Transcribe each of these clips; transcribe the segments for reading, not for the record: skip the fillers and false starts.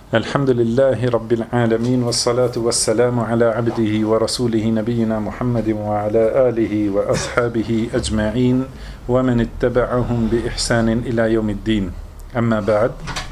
Alhamdulillahi Rabbil Alamin, wassalatu wassalamu ala abdihi wa rasulihi nabiyina Muhammadin wa ala alihi wa ashabihi ajma'in wa man ittaba'ahum bi ihsanin ila yawmiddin. Amma ba'd.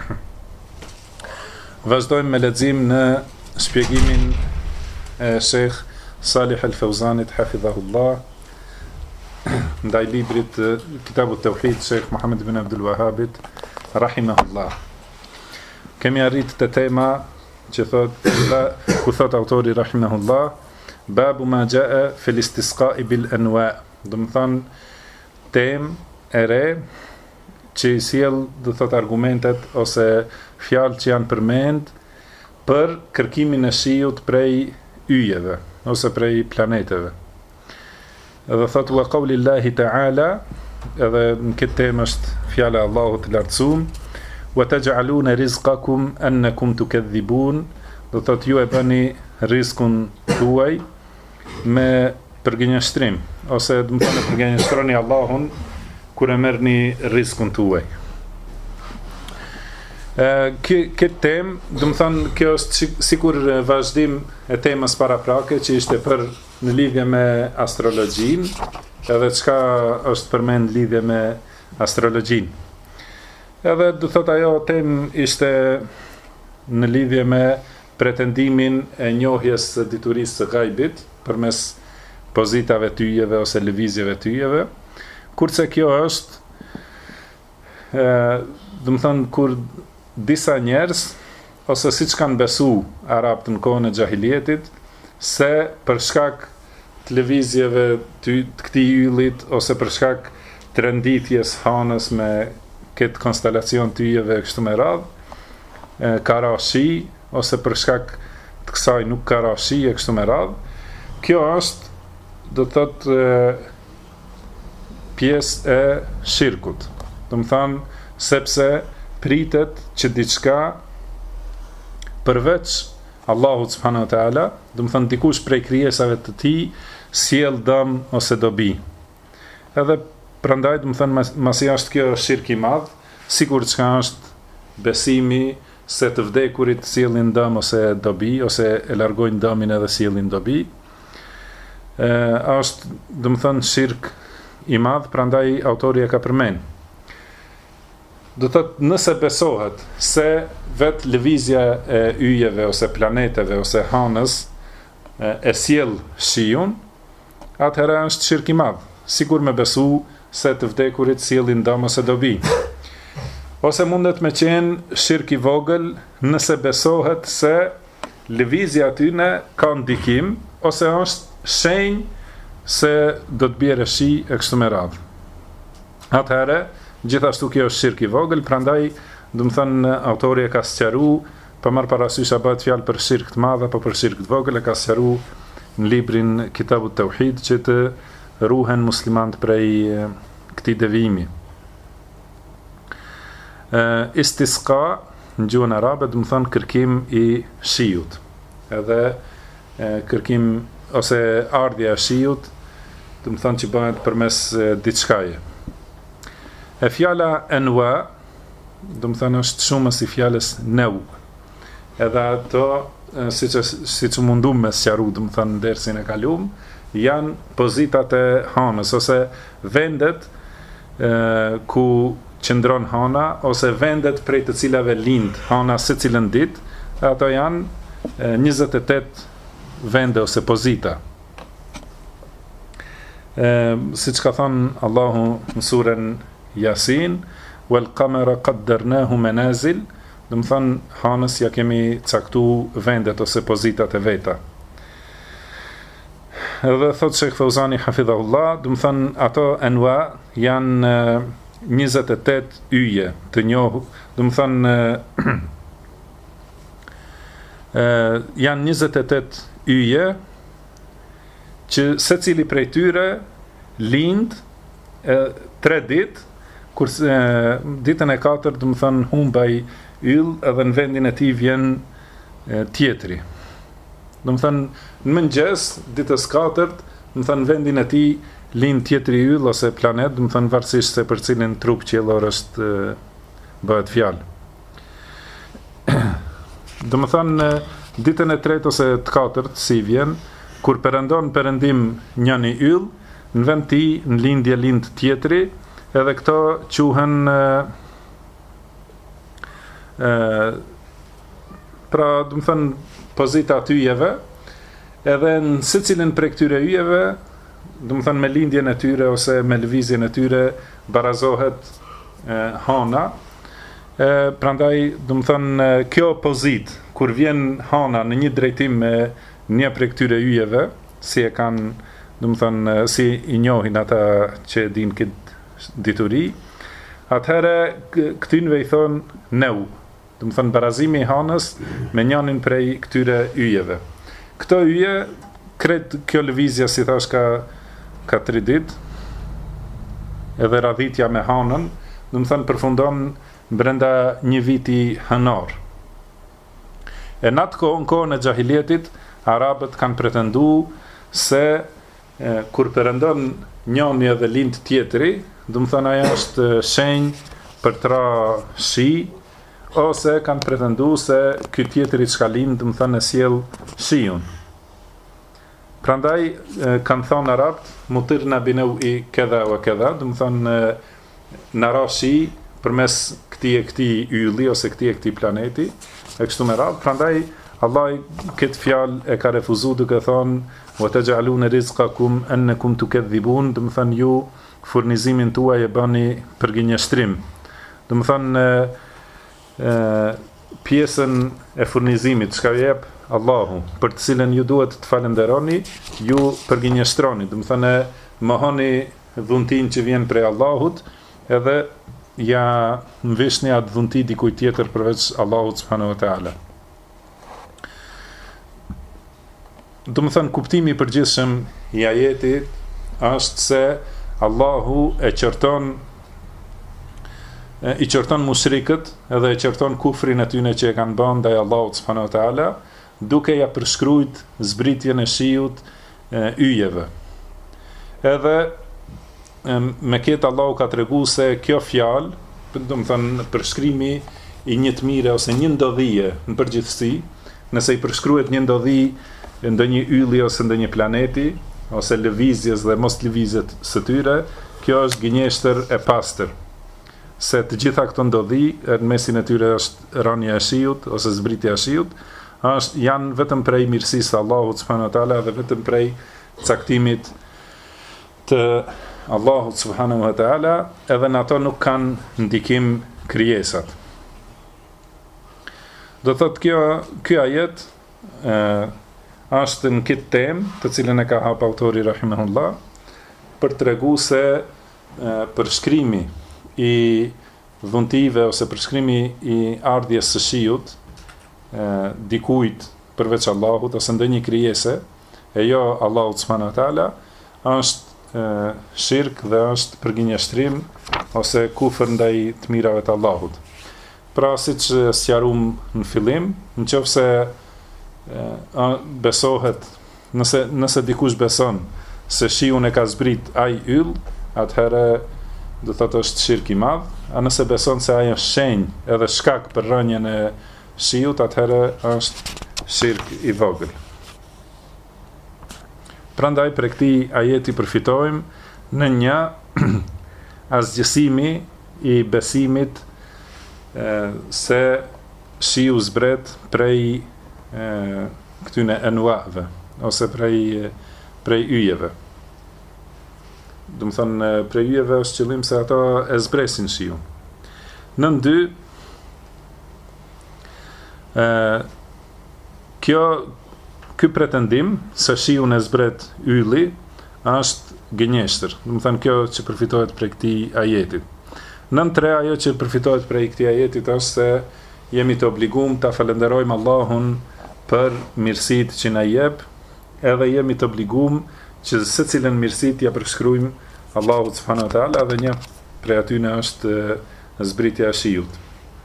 Vazhdojmë me lexim në shpjegimin e Sheikh Salih Al-Fawzanit hafidhahullah ndaj librit Kitabut Tauhid Sheikh Muhammad ibn Abdul Wahhabit rahimahullah. Kemi arrit të tema që ku thot autori rahimahullah, babu ma jaa fil istisqa'i bil anwa', do të thon temë e re që i sjell do thot argumentet ose fjalë që janë përmend për kërkimin e shiut prej yjeve ose prej planeteve. Edhe thot wa qawlillahi ta'ala, edhe në këtë temë është fjala e Allahut të lartësuar, wa taj'aluna rizqakum annakum tukadhibun, do thot ju e bëni rizkun tuaj me përgënjeshtrim, ose do të thonë përgënjeshtroni Allahun kur e merrni rizkun tuaj. Këtë temë, do të thonë kjo është sikur vazhdim e temës paraprake që ishte për në lidhje me astrologjin, edhe çka është përmend lidhje me astrologjin. Edhe do thot ajo temë ishte në lidhje me pretendimin e njohjes së diturisë së gajbit përmes pozitave të yjeve ose lëvizjeve të yjeve, kurse kjo është do të thon kur disa njerëz ose siç kanë besu arabët në kohën e xahilietit se për shkak të lëvizjeve të këtij yllit ose për shkak të renditjes hanës me këtë konstelacion të yjeve kështu me radhë, ka ra shi, ose për shkak të kësaj nuk ka ra shi e kështu me radhë. Kjo është, do të thotë, pjesë e shirkut. Do të thonë, sepse pritet që diçka përveç Allahut subhanahu wa taala, do të thonë dikush prej krijesave të tij sjell dëm ose dobi. Edhe prandaj do të thënë masi është kjo shirk i madh, sikur çka është besimi se të vdekurit sjellin dëm ose dobi ose e largojnë dëmin edhe sjellin dobi. Është do të thënë shirk i madh, prandaj autori e ka përmend. Do thotë nëse besohet se vet lëvizja e yjeve ose planeteve ose hanës e sjell shiun, atëherë është shirk i madh, sikur me besu se të vdekurit sjellin dëm ose dobi. Ose mundet me qenë shirk i vogël nëse besohet se lëvizja atyne ka ndikim ose është shenjë se do të bjerë shi e kështu me radhë. Atëherë, gjithashtu kjo është shirk i vogël, prandaj do të thënë autori e ka sqaruar, pa marrë parasysh a bëhet fjalë për shirk të madh apo për shirk të vogël, e ka sqaruar në librin Kitabut Tauhid që të ruhen muslimant prej këtij devijimi. Istisqa në gjuhën arabe do të thonë kërkim i shiut. Edhe kërkim ose ardhja e shiut do të thonë që bëhet përmes diçkaje. E fjala anwa do të thonë është shumës i fjalës nau. Edhe ato siç u mundum me sqaru do të thonë në dersin e kaluam, janë pozitat e hanës ose vendet ku qëndron hana ose vendet prej të cilave lind hana secilën ditë, ato janë 28 vende ose pozita. Siç ka thënë Allahu në surën Yasin, wal qamara qaddarnahu manazil, do të thonë hanës ja kemi caktuar vendet ose pozitat e veta. Edhe thot Sheikh Fawzani hafidhahullah, do të thënë ato anwa janë 28 yje të njohur, do të thënë janë 28 yje që secili prej tyre lind 3 ditë, kurse ditën e 4 do të thënë humbaj yll edhe në vendin e tij vjen tjetri. Do të thënë në mëngjes ditës 4, do të thënë vendin e tij lind tjetri yll ose planet, do të thënë varësisht se për cilin trup qiellor është bëhet fjalë. Do më thënë ditën e tretë ose të katërt si vjen, kur perëndon perëndim njëri yll, në vend ti në lindje lind tjetri, edhe këto quhen pra do më thënë pozita të yjeve, edhe në secilin prej këtyre yjeve, do më thënë me lindjen e tyre ose me lëvizjen e tyre barazohet hana. Prandaj do më thënë kjo pozit kur vjen hana në një drejtim me një prej këtyre yjeve, si e kanë, do më thënë si i njohin ata që din këtë dituri, atëherë këtynve i thonë neu, do më thënë barazimi i hanës me njënin prej këtyre yjeve. Këto yje, kretë kjo lëvizja si thash ka 3 ditë, edhe radhitja me hanën, do më thënë përfundon brenda një viti hënar. E në atë kohën e xahiljetit, arabët kanë pretendu se kur perëndon njëri edhe lind tjetri, do më thënë ajo është shenjë për tra shi, ose kanë pretendu se ky tjetri që ka lind, do më thënë e sjell shiun. Prandaj kanë thonë arabët, mutirna bineu i kedha o kedha, do më thënë në ra shi përmes këtij ylli ose këtij planeti, e kështu me radhë. Prandaj Allah këtë fjalë e ka refuzuar duke thonë wa taj'aluna rizqakum annakum tukadhibun, do të thënë ju furnizimin tuaj e bëni për gënjeshtrim. Do të thënë pjesën e furnizimit çka jep Allahu, për të cilën ju duhet të falenderoni, ju përgënjeshtroni. Do të thënë mohoni dhuntin që vjen prej Allahut, edhe ja mvishni atë dhunti dikujt tjetër përveç Allahut subhanahu wa taala. Do më thënë kuptimi i përgjithshëm i ajetit është se Allahu i qërton mushrikët edhe i qërton kufrin e tyre që e kanë bën ndaj Allahut subhanahu wa taala, duke ja përshkruajt zbritjen e shiut yjeve. Edhe me këtë Allahu ka treguar se kjo fjalë, do më thënë përshkrimi i një të mire ose një ndodhije në përgjithësi, nëse i përshkruhet një ndodhi ndonjë ylli ose ndonjë planeti, ose lëvizjes dhe mos lëvizjet së tyre, kjo është gënjeshtër e pastër. Se të gjitha këto ndodhi, në mesin e tyre është rënja e shiut ose zbritja e shiut, janë vetëm prej mirësisë së Allahut subhanahu wa taala dhe vetëm prej caktimit të Allahut subhanahu wa taala, edhe në ato nuk kanë ndikim krijesat. Do thotë ky ajet është në këtë temë, të cilën e ka hap autori rahimahullah, për t'regu se përshkrimi i dhuntive ose përshkrimi i ardhjes së shiut dikujt përveç Allahut ose ndonjë krijese e jo Allahut subhanahu wa taala është shirk dhe është përgënjeshtrim ose kufër ndaj të mirave të Allahut. Pra siç sqaruam në fillim, nëse besohet, nëse dikush beson se shiun e ka zbrit ai yll, atëherë do thotë është shirk i madh, a nëse beson se ai është shenjë edhe shkak për rënjen e shiut, atëherë është shirk i vogël. Prandaj për këtij ajeti përfitojmë në një asgjësimi i besimit se shiu zbret prej këtyne enuave ose prej yjeve. Do të thonë prej yjeve është qëllim se ato e zbresin shiun. Nën 2 ky pretendim se shiun e zbret ylli është gënjeshtër. Do të thënë kjo që përfitohet prej këtij ajeti. Nën 3 ajo që përfitohet prej këtij ajetit është se jemi të obliguar ta falenderojmë Allahun për mirësitë që na jep, edhe jemi të obliguar që secilën mirësi t'ia përshkruajmë Allahut subhanahu wa taala, dhe një prej atyre është zbritja e shiut.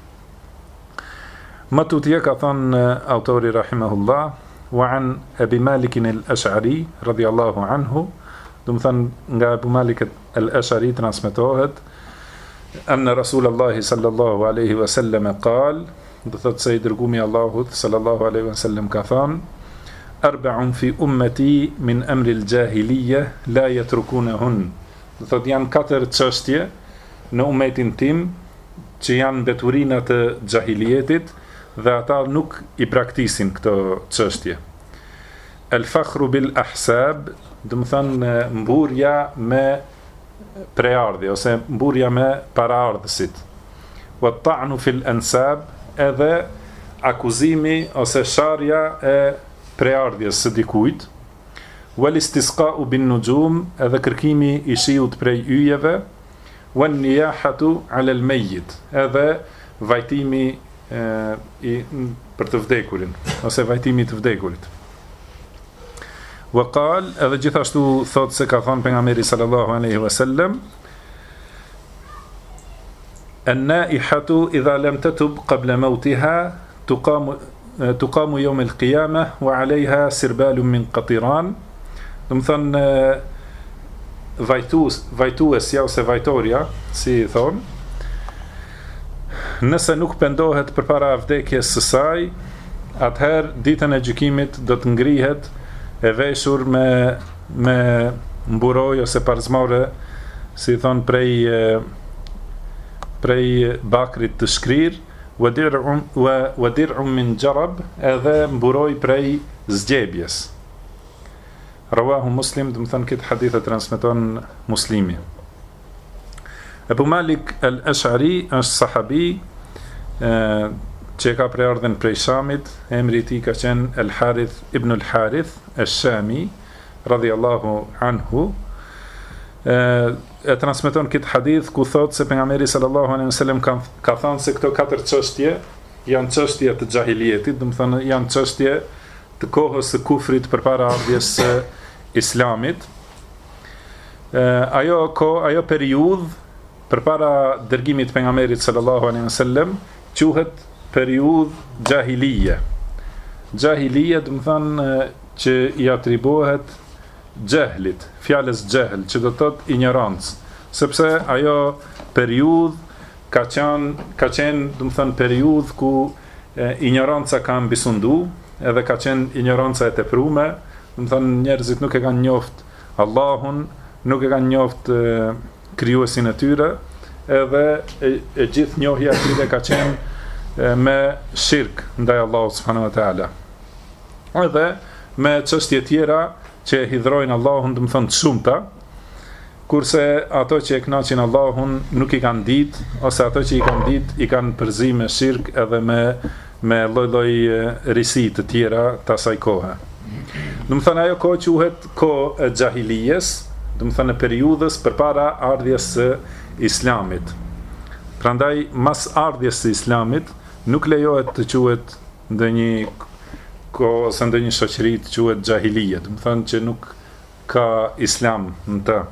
Më tutje ka thënë autori rahimahullah, wa an Abi Malik al-Ash'ari radiyallahu anhu, do të thënë nga Abu Malik al-Ash'ari transmetohet anna Rasulullah sallallahu alaihi wasallam qal, do thotë se I dërgumi I Allahut sallallahu alaihi wasallam ka thënë: "Arba'un fi ummati min amri al-jahiliyya la yatrukunahun." Do thotë janë 4 çështje në umetin tim që janë mbeturina të xahilietit dhe ata nuk I praktisin këto çështje. El-fakhru bil ahsab, do të thonë mburja me preardhje ose mburja me paraardhësit. Wa ta'nu fil ansab, edhe akuzimi ose sharja e preardhjes së dikujt. Wal istisqa'u bin nujum, edhe kërkimi I shiut prej yjeve. Wan niyahatu 'ala al mayyit, edhe vajtimi për të vdekurin ose vajtimi të vdekurit. Wa qal, edhe gjithashtu thot se ka thënë pejgamberi sallallahu alaihi wasallam: "An-naihatu idha lam tatub qabla mawtiha tuqamu yawm al-qiyamah wa 'alayha sirbalun min qatiran." Do të thonë vajtuesja ose vajtorja, si I thon, nëse nuk pendohet përpara vdekjes së saj, atëherë ditën e gjykimit do të ngrihet e veshur me mburoj ose parzmore, si thon prej bakrit të shkrir, wa dir'un min jarab, edhe mburoj prej zgjebjes. Rawahu Muslim, do të thënë këtë hadith e transmeton Muslimi. Ebu Malik al-Ash'ari është sahabi që ka preardhën prej Shamit, emri I tij ka qenë El-Harith ibn al-Harith al-Shami radhiyallahu anhu. E transmeton këtë hadith ku thot se pejgamberi sallallahu alaihi wasallam ka thënë se këto 4 çështje janë çështje të xahilietit, do të thonë janë çështje të kohës së kufrit përpara ardhjes së Islamit. Ajo periudhë përpara dërgimit pejgamberit sallallahu alaihi wasallam quhet periudhë xahilije. Xahilije do të thonë që I atribuohet xehlit, fjalës xehl, që do të thotë ignorancë, sepse ajo periudhë ka qenë do të thonë periudhë ku ignoranca ka mbisundu, edhe ka qenë ignoranca e tepruar. Do të thonë njerëzit nuk e kanë njoft Allahun, nuk e kanë njoft krijuesin e tyre, edhe e gjithë njohja e tyre ka qenë me shirk ndaj Allahut subhanahu wa taala. Edhe me çështje tjera që hidhrojnë Allahun, do të thonë të shumta, kurse ato që e kënaqin Allahun nuk I kanë ditë, ose ato që I kanë ditë I kanë përzi me shirk edhe me lloj-lloj risi të tjera të asaj kohe. Do të thonë ajo kohë quhet kohë e xahilijes, do të thonë periudhës përpara ardhjes së Islamit. Prandaj mas ardhjes së Islamit nuk lejohet të quhet ndonjë kohë ose ndonjë shoqëri të quhet xahilije, do të thonë që nuk ka Islam në të.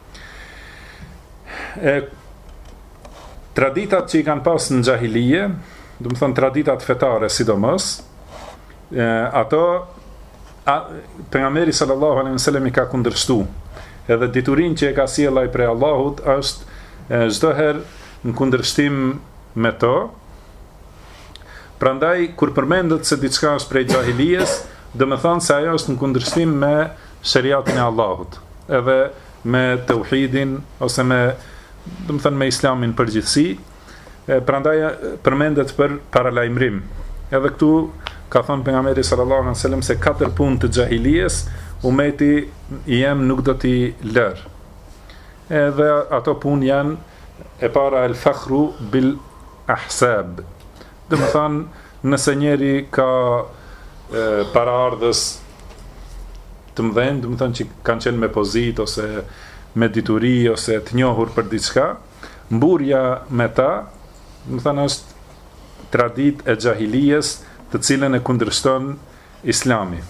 Traditat që I kanë pas në xahilije, do të thonë traditat fetare sidomos, ato pejgamberi sallallahu alaihi wasallam I ka kundërshtu. Edhe diturinë që e ka sjellë ai prej Allahut është çdo herë në kundërshtim me to. Prandaj kur përmendet se diçka është prej xahilijes, do të thonë se ajo është në kundërshtim me shariatin e Allahut, edhe me tauhidin ose do të thonë me Islamin përgjithësi. Prandaj përmendet për paralajmërim. Edhe këtu ka thënë pejgamberi sallallahu alaihi wasallam se 4 punë të xahilijes umeti jem nuk do t'i lër. Edhe ato punë janë e para el-fakhru bil ahsab. Do të thonë nëse njeri ka paraardhës të mëdhenj, do të thonë që kanë qenë me pozitë ose me dituri ose të njohur për diçka, mburja me ta, do të thonë është traditë e xahilijes, të cilën e kundërshton Islami.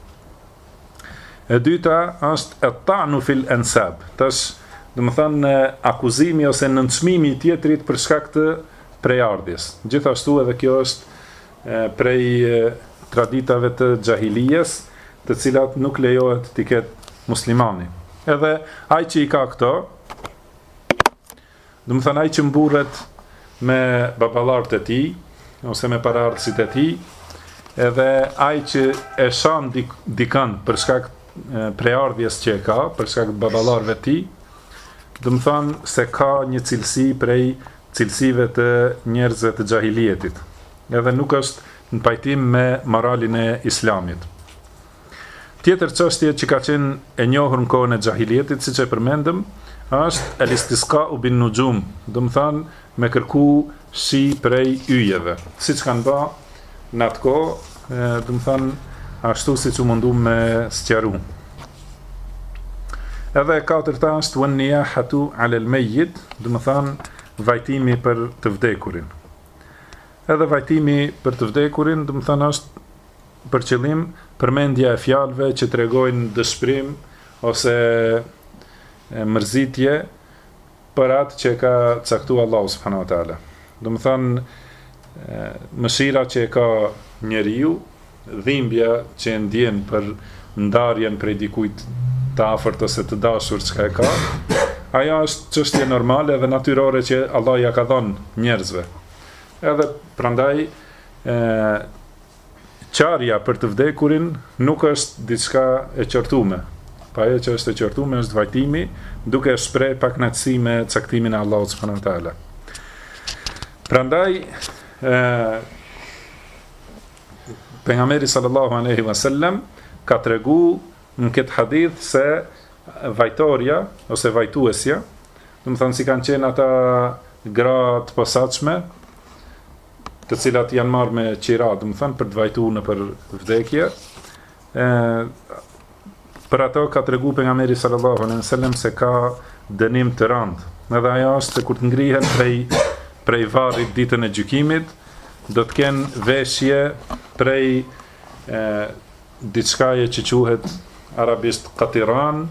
E dyta është at-ta'nu fil ansab. Tash, do të thonë akuzimi ose nënçmimi I tjetrit për shkak të prejardhjes. Gjithashtu edhe kjo është prej traditave të xahilijes, të cilat nuk lejohet t'i ketë muslimani. Edhe ai që I ka këto, do të thonë ai që mburret me baballarët e tij, ose me paraardhësit e tij, edhe ai që e shan dikën për shkak preardhjes që e ka, për shkak të baballarëve të tij, do të thonë se ka një cilësi prej cilësive të njerëzve të xahilietit. Edhe nuk është në pajtim me moralin e Islamit. Tjetër çështje që ka qenë e njohur në kohën e xahilietit, siç e përmendëm, është el-istisqa'u bin nujum, do të thonë me kërku shi prej yjeve, siç kanë bë në atë kohë, do të thonë ashtu siç u mundu me sqaru. Edhe e katërta është wan niyahatu 'ala al-mayyit, do të thonë vajtimi për të vdekurin. Edhe vajtimi për të vdekurin, do të thonë është për qëllim përmendja e fjalëve që tregojnë dëshpërim ose mërzitje për atë që ka caktuar Allahu subhanahu wa taala. Do të thonë mëshira që e ka njeriu, dhimbja që e ndjen për ndarjen prej dikujt të afërt ose të dashur që e ka, ajo është çështje normale dhe natyrore që Allah ja ka dhënë njerëzve. Edhe prandaj qarja për të vdekurin nuk është diçka e qortume. Pa ajo që është e qortume është vajtimi, duke shpreh pakënaqësi me caktimin e Allahut subhanahu wa taala. Prandaj pejgamberi sallallahu alaihi wasallam ka tregu në këtë hadith se vajtorja ose vajtuesja, do të thonë si kanë qenë ata gra të posaçme, të cilat janë marrë me qira, do të thonë për të vajtuar në për vdekje. Për ato ka tregu pejgamberi sallallahu alaihi wasallam se ka dënim të rëndë. Edhe ajo është se kur të ngrihen prej varrit ditën e gjykimit, do të kenë veshje prej diçkaje që quhet arabisht qatiran,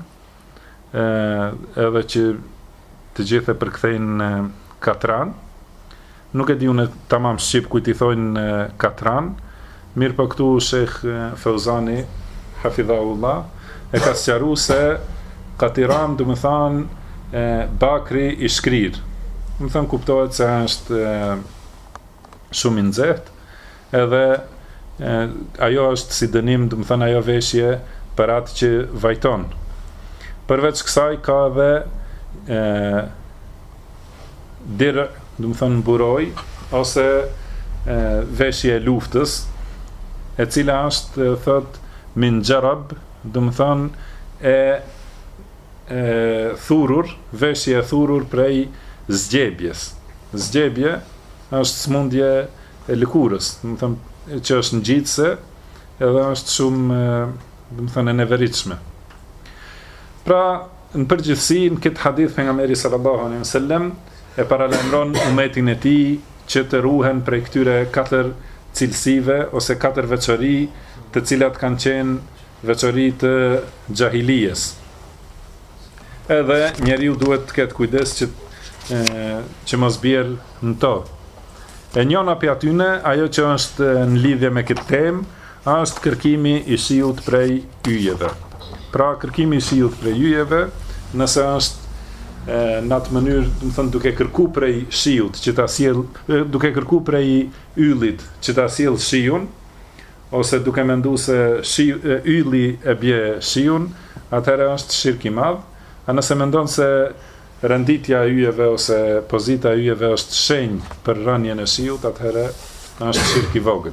edhe që të gjithë e përkthejnë katran. Nuk e di unë tamam shqip kujt i thojnë katran, mirë po këtu Shekh Fauzani hafidhahullah e ka sqaruar se qatiran do të thonë bakri i shkrir. Do të thonë kuptohet se është shumë i nxehtë, edhe ajo është si dënim, do të thonë ajo veshje për atë që vajton. Përveç kësaj ka edhe dir, do të thonë buroj ose veshje e luftës, e cila është thot min jarab, do të thonë thurur, veshje e thurur prej zgjebjes. Zgjebje është smundje e lëkurës, do të thonë që është ngjitse, edhe është shumë, do të thonë, e neveritshme. Pra, në përgjithësi, në këtë hadith pejgamberi sallallahu alaihi wasallam e paralajmëron umetin e tij që të ruhen prej këtyre 4 cilësive ose 4 veçori, të cilat kanë qenë veçori të xahilijes. Edhe njeriu duhet të ketë kujdes që mos bjerë në to. E njëna prej atyne, ajo që është në lidhje me këtë temë, është kërkimi i shiut prej yjeve. Pra, kërkimi i shiut prej yjeve, nëse është në atë mënyrë, do të thonë duke kërku prej shiut që ta sjell, duke kërku prej yllit që ta sjell shiun, ose duke mendu se ylli e bje shiun, atëherë është shirk i madh. A nëse mendon se renditja e yjeve ose pozita e yjeve është shenjë për rënien e shiut, atëherë është shirk i vogël.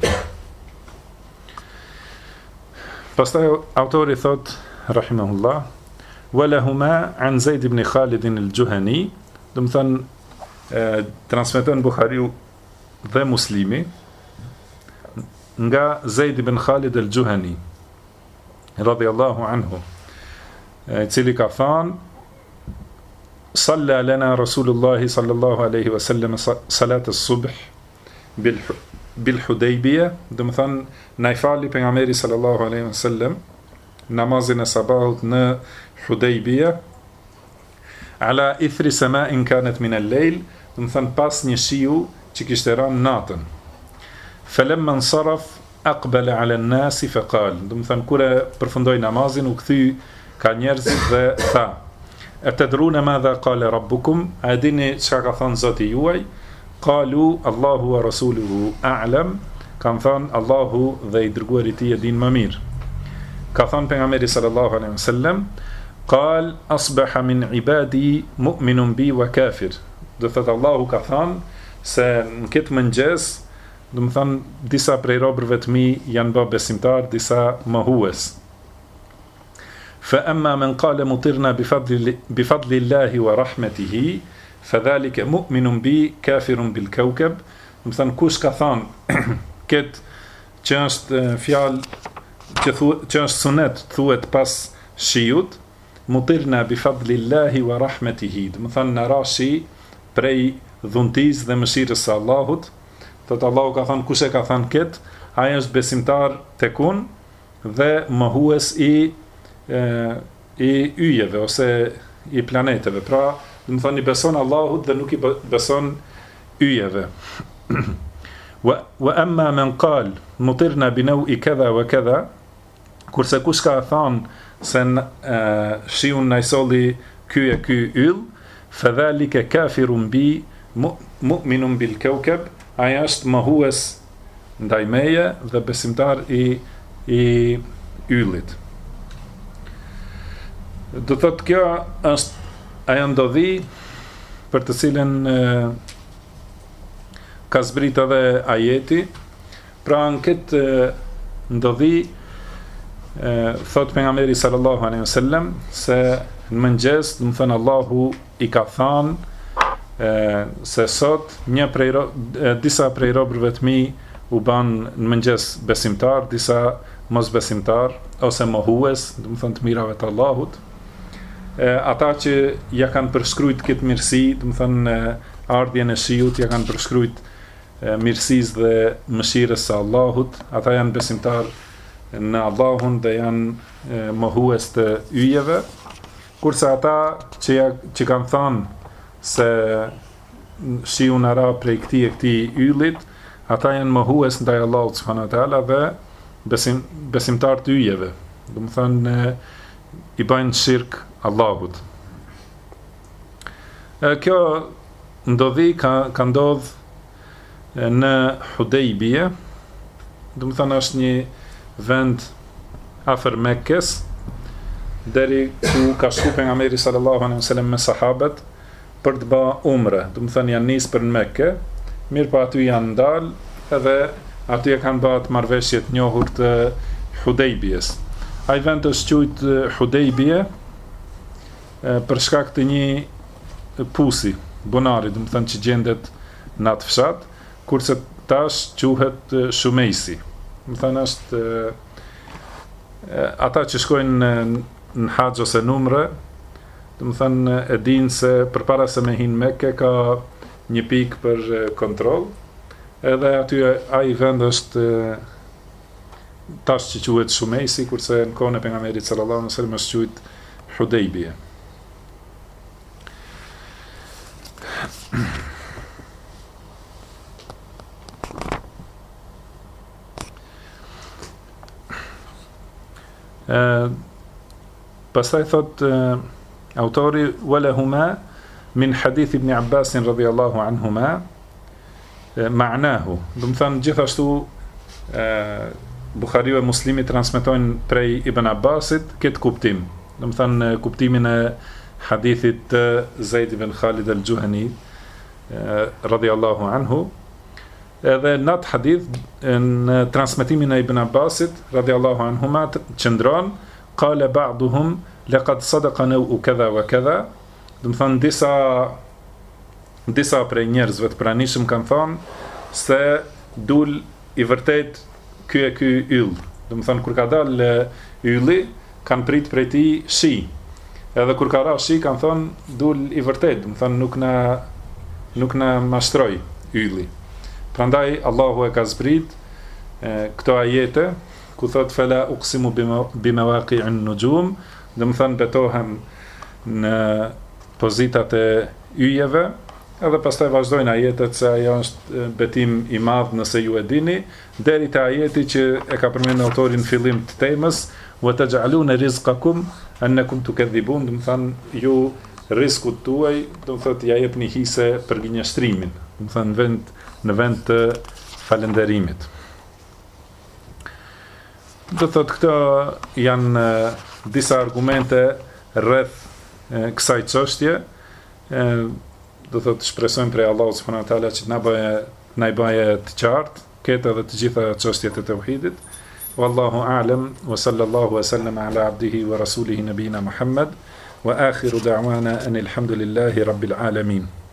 Pastaj autori thot rahimahullah, walahuma an Zaid ibn Khalid al-Juhani, do të thonë transmeton Buhariu dhe Muslimi nga Zaid ibn Khalid al-Juhani radiyallahu anhu, i cili ka thënë salla lana Rasulullah sallallahu alaihi wasallam salat as-subh bil Hudaybiyah, do të thonë na i fali pejgamberi sallallahu alaihi wasallam namazin e sabahut në Hudaybiyah ala ithri sama'in kanat min al-layl, do të thonë pas një shiu që kishte rënë natën. Falamma insaraf aqbala ala an-nas fa qal, do të thonë kur e përfundoi namazin u kthy ka njerëzit dhe tha: "Atadruna madha qala rabbukum?" A dini çka ka thënë Zoti juaj? qalu Allahu wa rasuluhu a'lam, kanë thënë Allahu dhe i dërguari i tij e din më mirë. Ka thënë pejgamberi sallallahu alaihi wasallam, qal asbaha min ibadi mu'minun bi wa kafir. Do thotë Allahu ka thënë se në këtë mëngjes, do të thënë disa prej robërve të mi janë bë besimtar, disa mohues. Fa amma man qala mutirna bi fadli Allahi wa rahmatihi fadhalika mu'minun bi kafirun bil kawkab. Do të thënë kush ka thënë këtë që është fjalë që është sunet thuhet pas shiut, mutirna bi fadli Allahi wa rahmatihi, do të thënë në rashi prej dhuntis dhe mëshirës së Allahut. Thotë Allahu ka thënë kush e ka thënë këtë, ai është besimtar tek unë dhe mohues i yjeve ose i planeteve. Pra, do të thënë i beson Allahut dhe nuk i beson yjeve. Wa amma man qal mutirna bi naw'i kadha wa kadha, kurse kush ka thënë se shiu na i solli ky e ky yll, fadhalika kafirun bi mu'minun bil kawkab, ai është mohues ndaj meje dhe besimtar i yllit. Do thotë kjo është ajo ndodhi për të cilën ka zbrit edhe ajeti. Pra në këtë ndodhi thot pejgamberi sallallahu alaihi wasallam se në mëngjes, do të thënë Allahu i ka thënë se sot disa prej robërve të mi u ban në mëngjes besimtar, disa mos besimtar ose mohues, do të thënë të mirave të Allahut. Ata që ja kanë përshkruajt këtë mirësi, do të thënë ardhjen e shiut, ja kanë përshkruajt mirësisë dhe mëshirës së Allahut, ata janë besimtar në Allahun dhe janë mohues të yjeve, kurse ata që kanë thënë se shiu në ra prej këtij yllit, ata janë mohues ndaj Allahut subhanahu wa taala dhe besimtar të yjeve. Do të thënë i bëjnë shirk Allahut. Kjo ndodhi ka ndodh në Hudejbije, do të thënë është një vend afër Mekkes, deri ku ka shku pejgamberi sallallahu alaihi wasallam me sahabët për të bërë umre. Do të thënë janë nisë për në Mekke, mirë pa aty janë ndalë, edhe aty e kanë bërë marrëveshjet njohur të Hudejbijes. Ai vend është quajtur Hudejbije për shkak të një pusi, bunari, do të thënë që gjendet në atë fshat, kurse tash quhet Shumejsi. Do të thënë është ata që shkojnë në haxh ose në umre, do të thënë e dinë se përpara se me hinë Mekke ka një pikë për kontroll, edhe aty ai vend është tash që quhet Shumejsi, kurse në kohën e pejgamberit sallallahu alaihi wasallam është quhet Hudejbije. Pastaj thot autori walahuma min hadith ibn Abbas radhiyallahu anhuma ma'nahu. Do të thënë gjithashtu Buhariu e Muslimi transmetojnë prej Ibn Abbasit këtë kuptim. Do të thënë kuptimin e hadithit të Zaid ibn Khalid al-Juhani radhiyallahu anhu. Edhe në atë hadith, në transmetimin e Ibn Abbasit radhiyallahu anhuma qëndron qala ba'duhum laqad sadaqa naw kadha wa kadha. Do të thënë disa prej njerëzve të pranishëm kanë thënë se dul i vërtet ky e ky yll. Do të thënë kur ka dalë ylli, kanë prit prej tij shi. Edhe kur ka ra shi kanë thënë dul i vërtet, do të thënë nuk na mashtroi ylli. Prandaj Allahu e ka zbrit këto ajete ku thot fala uqsimu bi mawaqi'in nujum, do të thënë betohem në pozitat e yjeve, edhe pastaj vazhdojnë ajetet se ajo është betim i madh nëse ju e dini, deri te ajeti që e ka përmendur autori në fillim të temës, wa taj'aluna rizqakum annakum tukadhibun, do të thënë ju rrezikut tuaj, do të thotë ja jepni hise për gënjeshtrimin. do të thënë në vend të falënderimit. Do thotë këto janë disa argumente rreth kësaj çështje. Do thotë shpresojmë prej Allahut subhanahu wa taala që na i bëjë të qartë këtë dhe të gjitha çështjet e tauhidit. Wallahu a'lam wa sallallahu wa sallama ala abdihi wa rasulihi nabina Muhammad wa akhiru da'wana anil hamdulillahi rabbil alamin.